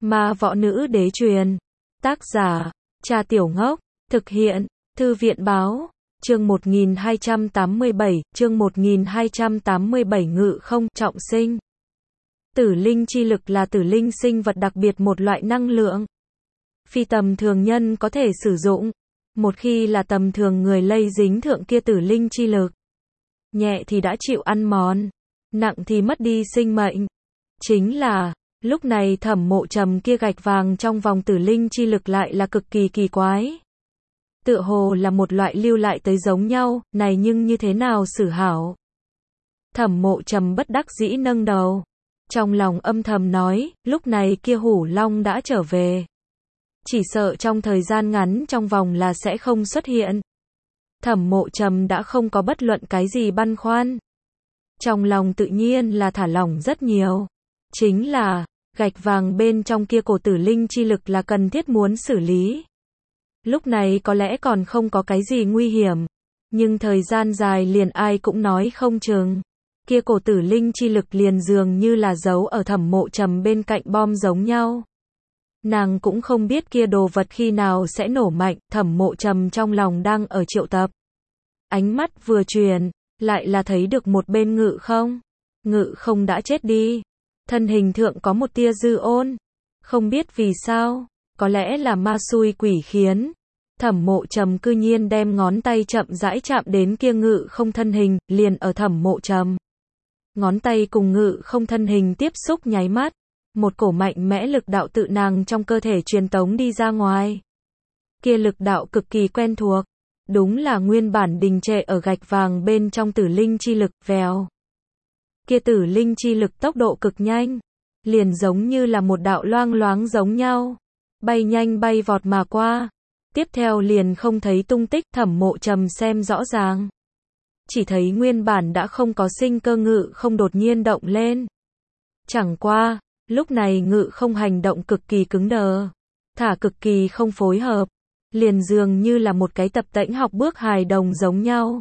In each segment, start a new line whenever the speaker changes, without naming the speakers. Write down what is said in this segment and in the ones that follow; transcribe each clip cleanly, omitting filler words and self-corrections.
Ma Võ Nữ Đế truyền. Tác giả, Cha Tiểu Ngốc. Thực hiện, Thư viện Báo. Chương 1287, chương 1287 Ngự không trọng sinh. Tử linh chi lực là tử linh sinh vật đặc biệt một loại năng lượng. Phi tầm thường nhân có thể sử dụng. Một khi là tầm thường người lây dính thượng kia tử linh chi lực. Nhẹ thì đã chịu ăn mòn, nặng thì mất đi sinh mệnh. Chính là, lúc này Thẩm Mộ Trầm kia gạch vàng trong vòng tử linh chi lực lại là cực kỳ kỳ quái. Tựa hồ là một loại lưu lại tới giống nhau, này nhưng như thế nào xử hảo. Thẩm Mộ Trầm bất đắc dĩ nâng đầu. Trong lòng âm thầm nói, lúc này kia Hủ Long đã trở về. Chỉ sợ trong thời gian ngắn trong vòng là sẽ không xuất hiện. Thẩm Mộ Trầm đã không có bất luận cái gì băn khoăn. Trong lòng tự nhiên là thả lỏng rất nhiều. Chính là, gạch vàng bên trong kia cổ tử linh chi lực là cần thiết muốn xử lý. Lúc này có lẽ còn không có cái gì nguy hiểm. Nhưng thời gian dài liền ai cũng nói không chừng. Kia cổ tử linh chi lực liền dường như là giấu ở Thẩm Mộ Trầm bên cạnh bom giống nhau. Nàng cũng không biết kia đồ vật khi nào sẽ nổ mạnh, Thẩm Mộ Trầm trong lòng đang ở triệu tập. Ánh mắt vừa chuyển, lại là thấy được một bên Ngự không. Ngự không đã chết đi. Thân hình thượng có một tia dư ôn. Không biết vì sao, có lẽ là ma xui quỷ khiến. Thẩm Mộ Trầm cư nhiên đem ngón tay chậm rãi chạm đến kia Ngự không thân hình, liền ở Thẩm Mộ Trầm. Ngón tay cùng Ngự không thân hình tiếp xúc nháy mắt. Một cổ mạnh mẽ lực đạo tự nàng trong cơ thể truyền tống đi ra ngoài. Kia lực đạo cực kỳ quen thuộc. Đúng là nguyên bản đình trệ ở gạch vàng bên trong tử linh chi lực, vèo. Kia tử linh chi lực tốc độ cực nhanh. Liền giống như là một đạo loang loáng giống nhau. Bay nhanh bay vọt mà qua. Tiếp theo liền không thấy tung tích. Thẩm Mộ Trầm xem rõ ràng. Chỉ thấy nguyên bản đã không có sinh cơ Ngự không đột nhiên động lên. Chẳng qua, lúc này Ngự không hành động cực kỳ cứng đờ. Thả cực kỳ không phối hợp. Liền dường như là một cái tập tễnh học bước hài đồng giống nhau.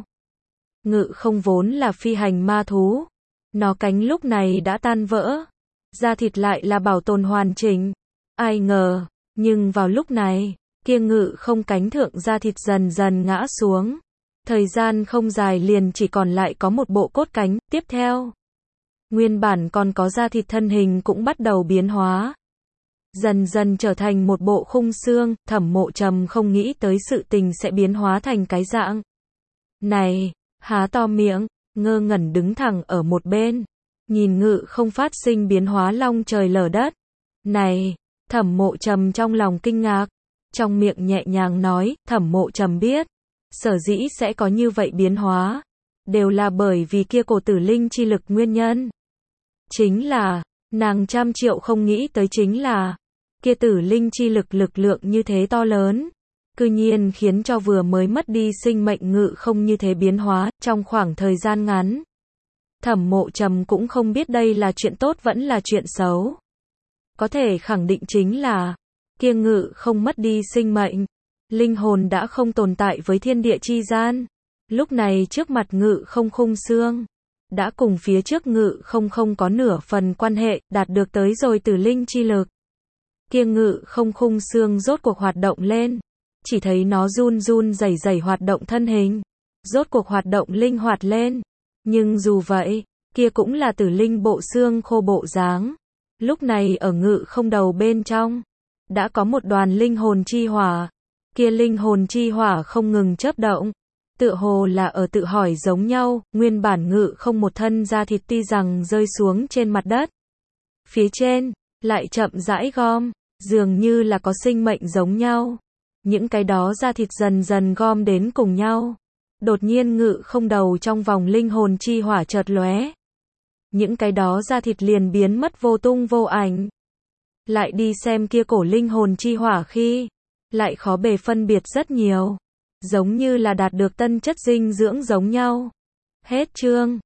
Ngự không vốn là phi hành ma thú. Nó cánh lúc này đã tan vỡ. Da thịt lại là bảo tồn hoàn chỉnh. Ai ngờ, nhưng vào lúc này, kia Ngự không cánh thượng da thịt dần dần ngã xuống. Thời gian không dài liền chỉ còn lại có một bộ cốt cánh. Tiếp theo, nguyên bản còn có da thịt thân hình cũng bắt đầu biến hóa. Dần dần trở thành một bộ khung xương. Thẩm Mộ Trầm không nghĩ tới sự tình sẽ biến hóa thành cái dạng này, há to miệng, ngơ ngẩn đứng thẳng ở một bên, nhìn Ngự không phát sinh biến hóa long trời lở đất. Này, Thẩm Mộ Trầm trong lòng kinh ngạc, trong miệng nhẹ nhàng nói, Thẩm Mộ Trầm biết, sở dĩ sẽ có như vậy biến hóa, đều là bởi vì kia cổ tử linh chi lực nguyên nhân. Chính là, nàng trăm triệu không nghĩ tới chính là, kia tử linh chi lực lực lượng như thế to lớn, cư nhiên khiến cho vừa mới mất đi sinh mệnh Ngự không như thế biến hóa, trong khoảng thời gian ngắn. Thẩm Mộ Trầm cũng không biết đây là chuyện tốt vẫn là chuyện xấu. Có thể khẳng định chính là, kia Ngự không mất đi sinh mệnh, linh hồn đã không tồn tại với thiên địa chi gian. Lúc này trước mặt Ngự không khung xương, đã cùng phía trước Ngự không có nửa phần quan hệ, đạt được tới rồi tử linh chi lực. Kia Ngự không khung xương rốt cuộc hoạt động lên, chỉ thấy nó run run rẩy rẩy hoạt động thân hình, rốt cuộc hoạt động linh hoạt lên. Nhưng dù vậy, kia cũng là tử linh bộ xương khô bộ dáng. Lúc này ở Ngự không đầu bên trong, đã có một đoàn linh hồn chi hỏa. Kia linh hồn chi hỏa không ngừng chớp động, tựa hồ là ở tự hỏi giống nhau. Nguyên bản Ngự không một thân da thịt tuy rằng rơi xuống trên mặt đất, phía trên lại chậm rãi gom, dường như là có sinh mệnh giống nhau. Những cái đó da thịt dần dần gom đến cùng nhau. Đột nhiên Ngự không đầu trong vòng linh hồn chi hỏa chợt lóe. Những cái đó da thịt liền biến mất vô tung vô ảnh. Lại đi xem kia cổ linh hồn chi hỏa khi, lại khó bề phân biệt rất nhiều. Giống như là đạt được tân chất dinh dưỡng giống nhau. Hết chương.